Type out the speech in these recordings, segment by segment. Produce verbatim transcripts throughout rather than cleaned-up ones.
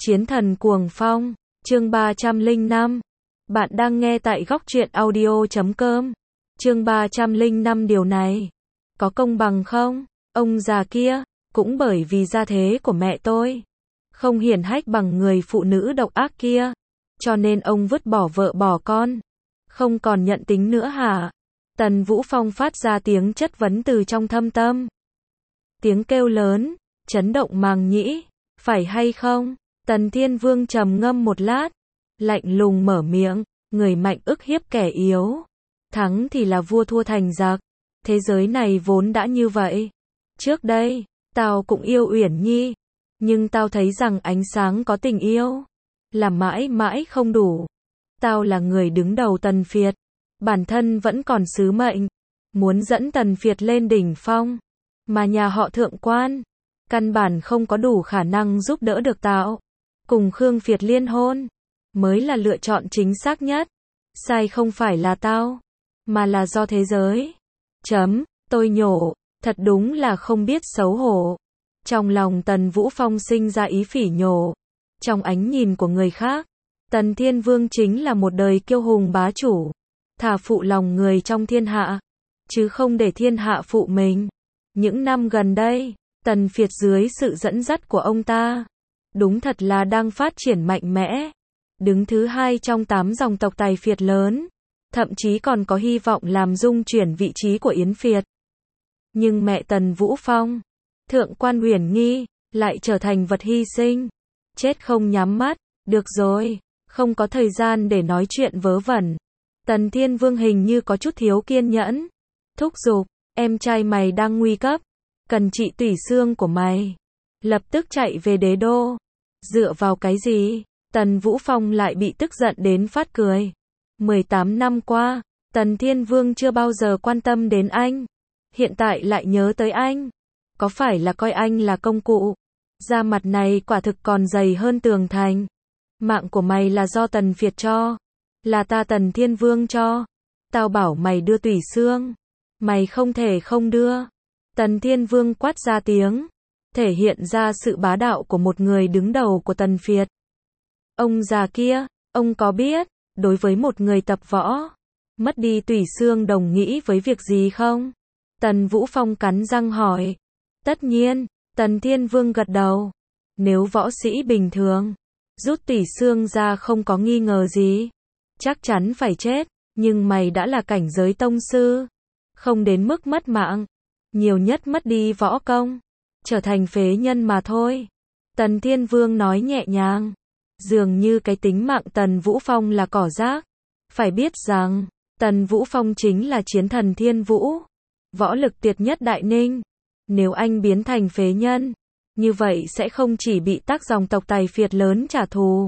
Chiến thần cuồng phong, chương ba trăm lẻ năm. Bạn đang nghe tại góc truyện audio chấm com. Chương ba trăm lẻ năm điều này có công bằng không? Ông già kia, cũng bởi vì gia thế của mẹ tôi không hiển hách bằng người phụ nữ độc ác kia, cho nên ông vứt bỏ vợ bỏ con, không còn nhận tính nữa hả? Tần Vũ Phong phát ra tiếng chất vấn từ trong thâm tâm. Tiếng kêu lớn, chấn động màng nhĩ, phải hay không? Tần Thiên Vương trầm ngâm một lát, lạnh lùng mở miệng, người mạnh ức hiếp kẻ yếu, thắng thì là vua thua thành giặc. Thế giới này vốn đã như vậy. Trước đây, tao cũng yêu Uyển Nhi, nhưng tao thấy rằng ánh sáng có tình yêu là mãi mãi không đủ. Tao là người đứng đầu Tần Phiệt, bản thân vẫn còn sứ mệnh, muốn dẫn Tần Phiệt lên đỉnh phong, mà nhà họ Thượng Quan căn bản không có đủ khả năng giúp đỡ được tao. Cùng Khương Phiệt liên hôn mới là lựa chọn chính xác nhất. Sai không phải là tao, mà là do thế giới. Chấm, tôi nhổ, thật đúng là không biết xấu hổ. Trong lòng Tần Vũ Phong sinh ra ý phỉ nhổ. Trong ánh nhìn của người khác, Tần Thiên Vương chính là một đời kiêu hùng bá chủ, thà phụ lòng người trong thiên hạ, chứ không để thiên hạ phụ mình. Những năm gần đây, Tần Phiệt dưới sự dẫn dắt của ông ta, đúng thật là đang phát triển mạnh mẽ, đứng thứ hai trong tám dòng tộc tài phiệt lớn, thậm chí còn có hy vọng làm dung chuyển vị trí của Yến Phiệt. Nhưng mẹ Tần Vũ Phong, Thượng Quan Uyển Nhi, lại trở thành vật hy sinh, chết không nhắm mắt. Được rồi, không có thời gian để nói chuyện vớ vẩn. Tần Thiên Vương hình như có chút thiếu kiên nhẫn, thúc giục, em trai mày đang nguy cấp, cần trị tủy xương của mày, lập tức chạy về đế đô. Dựa vào cái gì? Tần Vũ Phong lại bị tức giận đến phát cười. mười tám năm qua, Tần Thiên Vương chưa bao giờ quan tâm đến anh, hiện tại lại nhớ tới anh, có phải là coi anh là công cụ? Da mặt này quả thực còn dày hơn tường thành. Mạng của mày là do Tần Phiệt cho, là ta Tần Thiên Vương cho. Tao bảo mày đưa tủy xương, mày không thể không đưa. Tần Thiên Vương quát ra tiếng, thể hiện ra sự bá đạo của một người đứng đầu của Tần Phiệt. Ông già kia, ông có biết, đối với một người tập võ, mất đi tủy xương đồng nghĩa với việc gì không? Tần Vũ Phong cắn răng hỏi. Tất nhiên, Tần Thiên Vương gật đầu. Nếu võ sĩ bình thường, rút tủy xương ra không có nghi ngờ gì, chắc chắn phải chết, nhưng mày đã là cảnh giới tông sư, không đến mức mất mạng, nhiều nhất mất đi võ công, trở thành phế nhân mà thôi. Tần Thiên Vương nói nhẹ nhàng, dường như cái tính mạng Tần Vũ Phong là cỏ rác. Phải biết rằng, Tần Vũ Phong chính là chiến thần Thiên Vũ, võ lực tuyệt nhất Đại Ninh. Nếu anh biến thành phế nhân, như vậy sẽ không chỉ bị các dòng tộc tài phiệt lớn trả thù,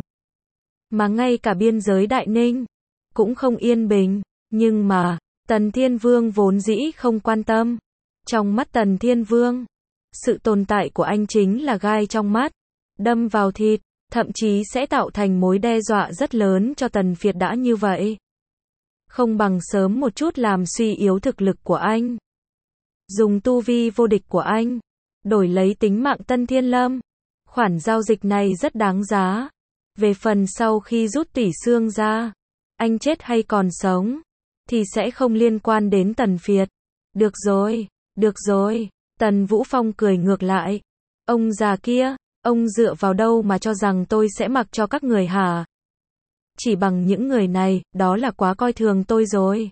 mà ngay cả biên giới Đại Ninh cũng không yên bình. Nhưng mà, Tần Thiên Vương vốn dĩ không quan tâm. Trong mắt Tần Thiên Vương, sự tồn tại của anh chính là gai trong mắt, đâm vào thịt, thậm chí sẽ tạo thành mối đe dọa rất lớn cho Tần Phiệt. Đã như vậy, không bằng sớm một chút làm suy yếu thực lực của anh, dùng tu vi vô địch của anh đổi lấy tính mạng Tân Thiên Lâm. Khoản giao dịch này rất đáng giá. Về phần sau khi rút tủy xương ra, anh chết hay còn sống thì sẽ không liên quan đến Tần Phiệt. Được rồi, được rồi. Tần Vũ Phong cười ngược lại. Ông già kia, ông dựa vào đâu mà cho rằng tôi sẽ mặc cho các người hả? Chỉ bằng những người này, đó là quá coi thường tôi rồi.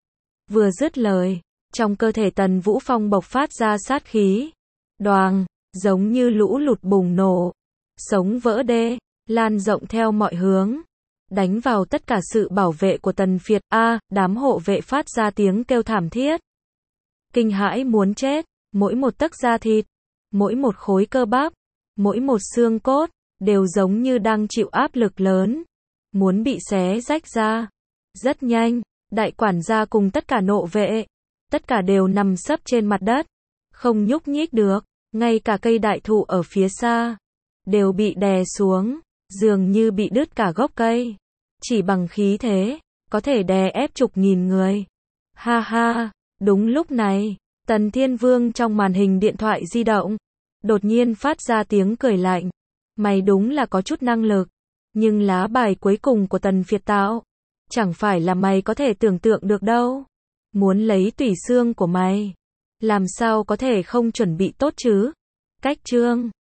Vừa dứt lời, trong cơ thể Tần Vũ Phong bộc phát ra sát khí. Đoàng, giống như lũ lụt bùng nổ, sống vỡ đê, lan rộng theo mọi hướng, đánh vào tất cả sự bảo vệ của Tần Phiệt. A, à, đám hộ vệ phát ra tiếng kêu thảm thiết, kinh hãi muốn chết. Mỗi một tấc da thịt, mỗi một khối cơ bắp, mỗi một xương cốt, đều giống như đang chịu áp lực lớn, muốn bị xé rách ra. Rất nhanh, đại quản gia cùng tất cả nộ vệ, tất cả đều nằm sấp trên mặt đất, không nhúc nhích được. Ngay cả cây đại thụ ở phía xa đều bị đè xuống, dường như bị đứt cả gốc cây. Chỉ bằng khí thế, có thể đè ép chục nghìn người. Ha ha, đúng lúc này, Tần Thiên Vương trong màn hình điện thoại di động đột nhiên phát ra tiếng cười lạnh. Mày đúng là có chút năng lực. Nhưng lá bài cuối cùng của Tần Việt tạo, chẳng phải là mày có thể tưởng tượng được đâu. Muốn lấy tủy xương của mày, làm sao có thể không chuẩn bị tốt chứ? Cách chương